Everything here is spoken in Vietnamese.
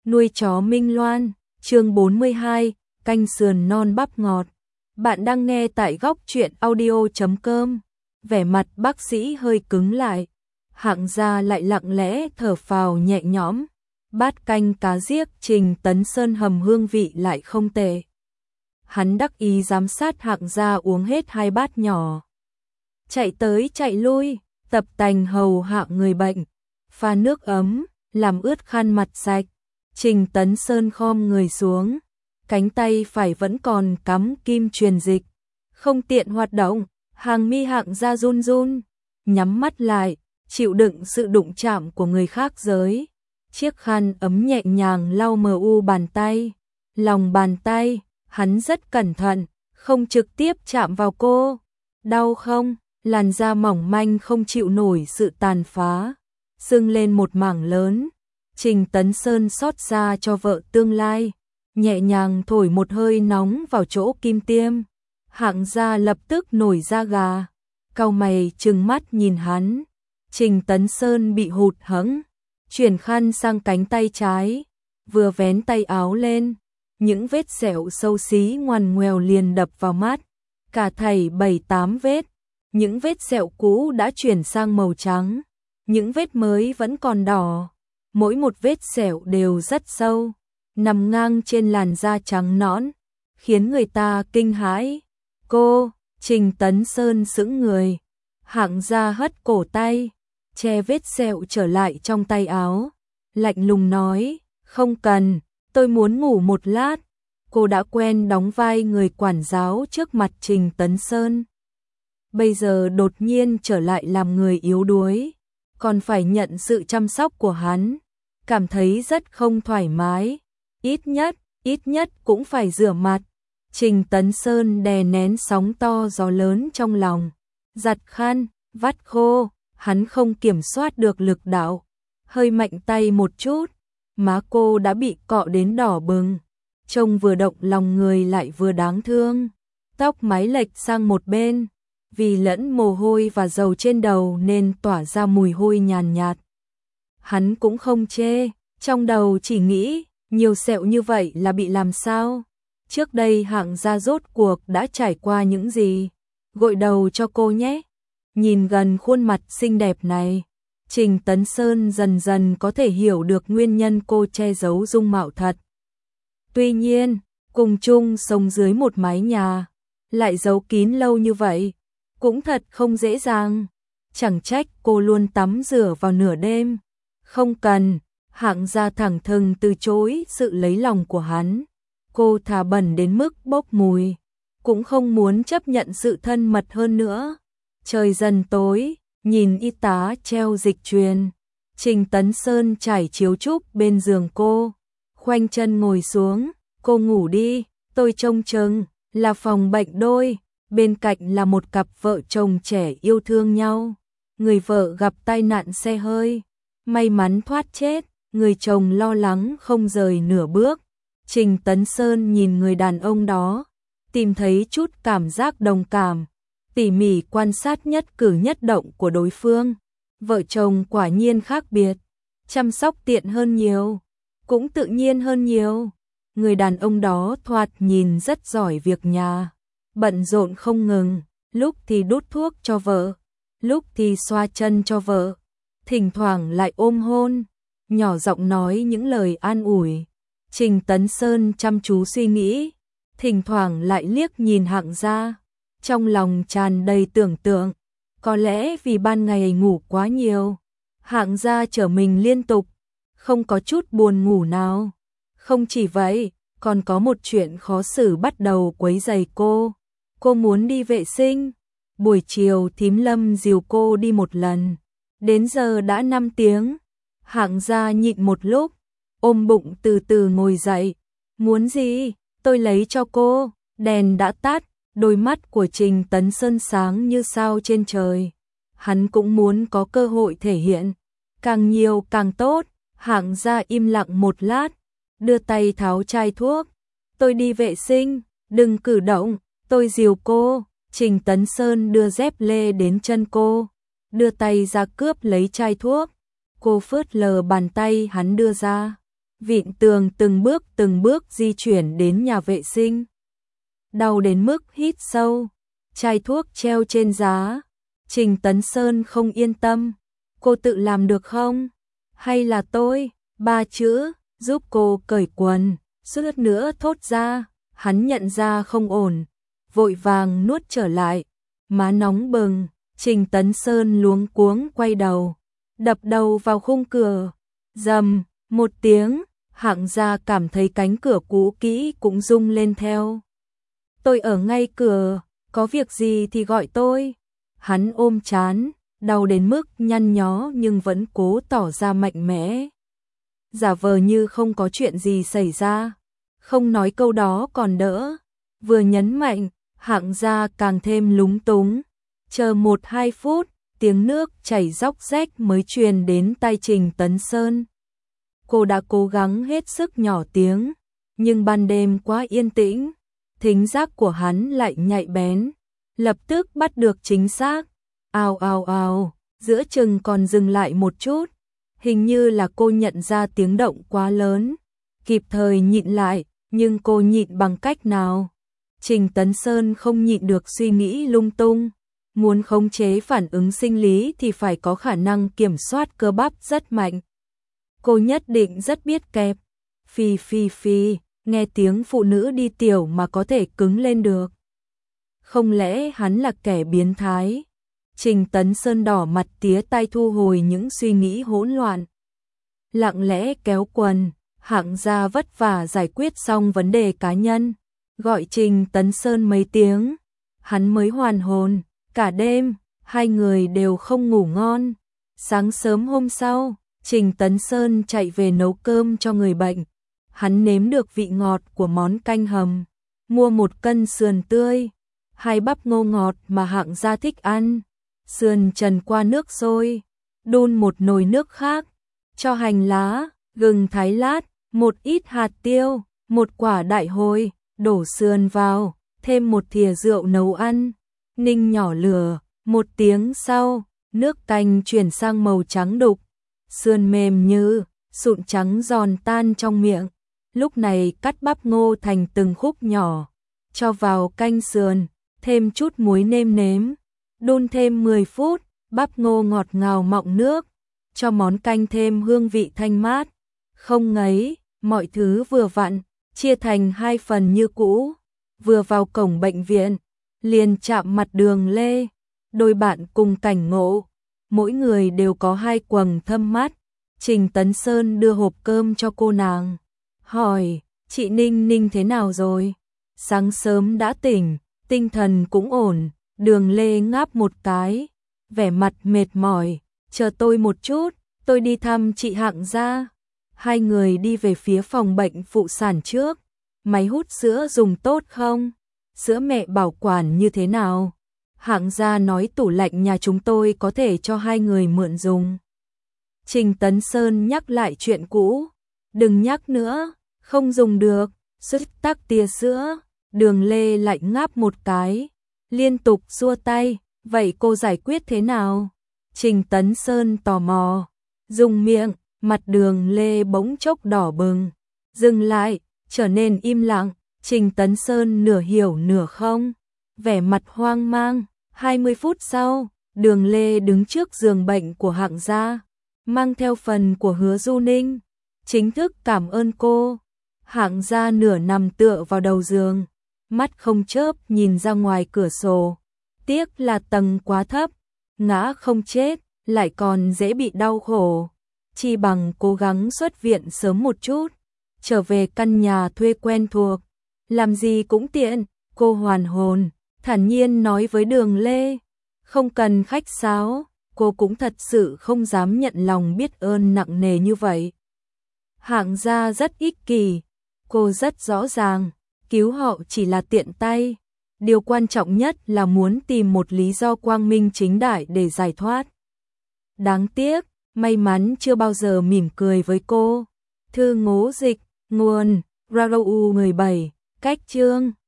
Nuôi chó Minh Loan, chương 42, canh sườn non bắp ngọt. Bạn đang nghe tại góc truyện audio.com. Vẻ mặt bác sĩ hơi cứng lại. Hạng Gia lại lặng lẽ thở phào nhẹ nhõm. Bát canh cá giếc Trình Tấn Sơn hầm hương vị lại không tệ. Hắn đắc ý giám sát Hạng Gia uống hết 2 bát nhỏ. Chạy tới chạy lui, tập tành hầu hạ người bệnh. Pha nước ấm, làm ướt khăn mặt sạch. Trình Tấn Sơn khom người xuống, cánh tay phải vẫn còn cắm kim truyền dịch, không tiện hoạt động, hàng mi Hạng Gia run run, nhắm mắt lại, chịu đựng sự đụng chạm của người khác giới. Chiếc khăn ấm nhẹ nhàng lau mờ u bàn tay, lòng bàn tay, hắn rất cẩn thận, không trực tiếp chạm vào cô. Đau không? Làn da mỏng manh không chịu nổi sự tàn phá, sưng lên một mảng lớn. Trình Tấn Sơn xót xa cho vợ tương lai, nhẹ nhàng thổi một hơi nóng vào chỗ kim tiêm. Hạng Gia lập tức nổi da gà, cau mày trừng mắt nhìn hắn. Trình Tấn Sơn bị hụt hẫng, chuyển khăn sang cánh tay trái, vừa vén tay áo lên, những vết sẹo xấu xí ngoằn ngoèo liền đập vào mắt, cả thảy 7-8 vết. Những vết sẹo cũ đã chuyển sang màu trắng, những vết mới vẫn còn đỏ. Mỗi một vết sẹo đều rất sâu, nằm ngang trên làn da trắng nõn, khiến người ta kinh hãi. Cô, Trình Tấn Sơn sững người, Hạng Gia hất cổ tay, che vết sẹo trở lại trong tay áo, lạnh lùng nói, không cần, tôi muốn ngủ một lát. Cô đã quen đóng vai người quản giáo trước mặt Trình Tấn Sơn. Bây giờ đột nhiên trở lại làm người yếu đuối, còn phải nhận sự chăm sóc của hắn, cảm thấy rất không thoải mái. Ít nhất cũng phải rửa mặt. Trình Tấn Sơn đè nén sóng to gió lớn trong lòng, giặt khăn, vắt khô, hắn không kiểm soát được lực đạo, hơi mạnh tay một chút, má cô đã bị cọ đến đỏ bừng, trông vừa động lòng người lại vừa đáng thương. Tóc mái lệch sang một bên, vì lẫn mồ hôi và dầu trên đầu nên tỏa ra mùi hôi nhàn nhạt. Hắn cũng không chê, trong đầu chỉ nghĩ, nhiều sẹo như vậy là bị làm sao? Trước đây Hạng Gia rốt cuộc đã trải qua những gì? Gội đầu cho cô nhé. Nhìn gần khuôn mặt xinh đẹp này, Trình Tấn Sơn dần dần có thể hiểu được nguyên nhân cô che giấu dung mạo thật. Tuy nhiên, cùng chung sống dưới một mái nhà, lại giấu kín lâu như vậy, cũng thật không dễ dàng. Chẳng trách cô luôn tắm rửa vào nửa đêm. Không cần, Hạng Gia thẳng thừng từ chối sự lấy lòng của hắn. Cô thà bẩn đến mức bốc mùi, cũng không muốn chấp nhận sự thân mật hơn nữa. Trời dần tối, nhìn y tá treo dịch truyền, Trình Tấn Sơn trải chiếu trúc bên giường cô, khoanh chân ngồi xuống. Cô ngủ đi, tôi trông chừng. Là phòng bệnh đôi, bên cạnh là một cặp vợ chồng trẻ yêu thương nhau. Người vợ gặp tai nạn xe hơi, may mắn thoát chết, người chồng lo lắng không rời nửa bước. Trình Tấn Sơn nhìn người đàn ông đó, tìm thấy chút cảm giác đồng cảm, tỉ mỉ quan sát nhất cử nhất động của đối phương. Vợ chồng quả nhiên khác biệt, chăm sóc tiện hơn nhiều, cũng tự nhiên hơn nhiều. Người đàn ông đó thoạt nhìn rất giỏi việc nhà, bận rộn không ngừng, lúc thì đút thuốc cho vợ, lúc thì xoa chân cho vợ, thỉnh thoảng lại ôm hôn, nhỏ giọng nói những lời an ủi. Trình Tấn Sơn chăm chú suy nghĩ, thỉnh thoảng lại liếc nhìn Hạng Gia, trong lòng tràn đầy tưởng tượng. Có lẽ vì ban ngày ngủ quá nhiều, Hạng Gia trở mình liên tục, không có chút buồn ngủ nào. Không chỉ vậy, còn có một chuyện khó xử bắt đầu quấy rầy cô. Cô muốn đi vệ sinh. Buổi chiều thím Lâm dìu cô đi một lần. Đến giờ đã 5 tiếng. Hạng Gia nhịn một lúc, ôm bụng từ từ ngồi dậy. Muốn gì? Tôi lấy cho cô. Đèn đã tắt, đôi mắt của Trình Tấn Sơn sáng như sao trên trời. Hắn cũng muốn có cơ hội thể hiện. Càng nhiều càng tốt. Hạng Gia im lặng một lát, đưa tay tháo chai thuốc. Tôi đi vệ sinh, đừng cử động, tôi dìu cô. Trình Tấn Sơn đưa dép lê đến chân cô, đưa tay ra cướp lấy chai thuốc. Cô phớt lờ bàn tay hắn đưa ra, vịn tường từng bước di chuyển đến nhà vệ sinh. Đau đến mức hít sâu, chai thuốc treo trên giá. Trình Tấn Sơn không yên tâm, cô tự làm được không? Hay là tôi, 3 chữ, giúp cô cởi quần, suýt nữa thốt ra, hắn nhận ra không ổn, vội vàng nuốt trở lại, má nóng bừng, Trình Tấn Sơn luống cuống quay đầu, đập đầu vào khung cửa, rầm, một tiếng, Hạng Gia cảm thấy cánh cửa cũ kỹ cũng rung lên theo. Tôi ở ngay cửa, có việc gì thì gọi tôi. Hắn ôm trán, đau đến mức nhăn nhó nhưng vẫn cố tỏ ra mạnh mẽ. Giả vờ như không có chuyện gì xảy ra, không nói câu đó còn đỡ. Vừa nhấn mạnh, Hạng Gia càng thêm lúng túng. Chờ 1-2 phút, tiếng nước chảy róc rách mới truyền đến tai Trình Tấn Sơn. Cô đã cố gắng hết sức nhỏ tiếng, nhưng ban đêm quá yên tĩnh, thính giác của hắn lại nhạy bén, lập tức bắt được chính xác. Ào ào ào, giữa chừng còn dừng lại một chút, hình như là cô nhận ra tiếng động quá lớn, kịp thời nhịn lại, nhưng cô nhịn bằng cách nào? Trình Tấn Sơn không nhịn được suy nghĩ lung tung, muốn khống chế phản ứng sinh lý thì phải có khả năng kiểm soát cơ bắp rất mạnh. Cô nhất định rất biết kẹp. Phi phi phi, nghe tiếng phụ nữ đi tiểu mà có thể cứng lên được. Không lẽ hắn là kẻ biến thái? Trình Tấn Sơn đỏ mặt tía tay thu hồi những suy nghĩ hỗn loạn. Lặng lẽ kéo quần, Hạng Gia vất vả giải quyết xong vấn đề cá nhân. Gọi Trình Tấn Sơn mấy tiếng, hắn mới hoàn hồn. Cả đêm, hai người đều không ngủ ngon. Sáng sớm hôm sau, Trình Tấn Sơn chạy về nấu cơm cho người bệnh. Hắn nếm được vị ngọt của món canh hầm, mua 1 cân sườn tươi, 2 bắp ngô ngọt mà Hạng Gia thích ăn. Sườn trần qua nước sôi, đun một nồi nước khác, cho hành lá, gừng thái lát, một ít hạt tiêu, 1 quả đại hồi, đổ sườn vào, thêm 1 thìa rượu nấu ăn, ninh nhỏ lửa. 1 tiếng sau, nước canh chuyển sang màu trắng đục, sườn mềm như sụn trắng giòn tan trong miệng. Lúc này cắt bắp ngô thành từng khúc nhỏ, cho vào canh sườn, thêm chút muối nêm nếm, đun thêm 10 phút, bắp ngô ngọt ngào mọng nước, cho món canh thêm hương vị thanh mát. Không ngấy, mọi thứ vừa vặn, chia thành 2 phần như cũ. Vừa vào cổng bệnh viện, liền chạm mặt Đường Lê. Đôi bạn cùng cảnh ngộ, mỗi người đều có 2 quầng thâm mắt. Trình Tấn Sơn đưa hộp cơm cho cô nàng, hỏi, chị Ninh Ninh thế nào rồi? Sáng sớm đã tỉnh, tinh thần cũng ổn. Đường Lê ngáp một cái, vẻ mặt mệt mỏi, chờ tôi một chút, tôi đi thăm chị Hạng Gia. Hai người đi về phía phòng bệnh phụ sản trước. Máy hút sữa dùng tốt không? Sữa mẹ bảo quản như thế nào? Hạng Gia nói tủ lạnh nhà chúng tôi có thể cho 2 người mượn dùng. Trình Tấn Sơn nhắc lại chuyện cũ. Đừng nhắc nữa, không dùng được, sức tắc tia sữa. Đường Lê lại ngáp một cái, liên tục xua tay, vậy cô giải quyết thế nào? Trình Tấn Sơn tò mò, dùng miệng, mặt Đường Lê bỗng chốc đỏ bừng, dừng lại, trở nên im lặng. Trình Tấn Sơn nửa hiểu nửa không, vẻ mặt hoang mang. 20 phút sau, Đường Lê đứng trước giường bệnh của Hạng Gia, mang theo phần của Hứa Du Ninh, chính thức cảm ơn cô. Hạng Gia nửa nằm tựa vào đầu giường, mắt không chớp nhìn ra ngoài cửa sổ. Tiếc là tầng quá thấp, ngã không chết, lại còn dễ bị đau khổ. Chi bằng cố gắng xuất viện sớm một chút, trở về căn nhà thuê quen thuộc, làm gì cũng tiện. Cô hoàn hồn, thản nhiên nói với Đường Lê, không cần khách sáo, cô cũng thật sự không dám nhận lòng biết ơn nặng nề như vậy. Hạng Gia rất ích kỷ, cô rất rõ ràng, cứu họ chỉ là tiện tay. Điều quan trọng nhất là muốn tìm một lý do quang minh chính đại để giải thoát. Đáng tiếc, may mắn chưa bao giờ mỉm cười với cô. Thư ngố dịch, nguồn, RAROU 17, cách chương.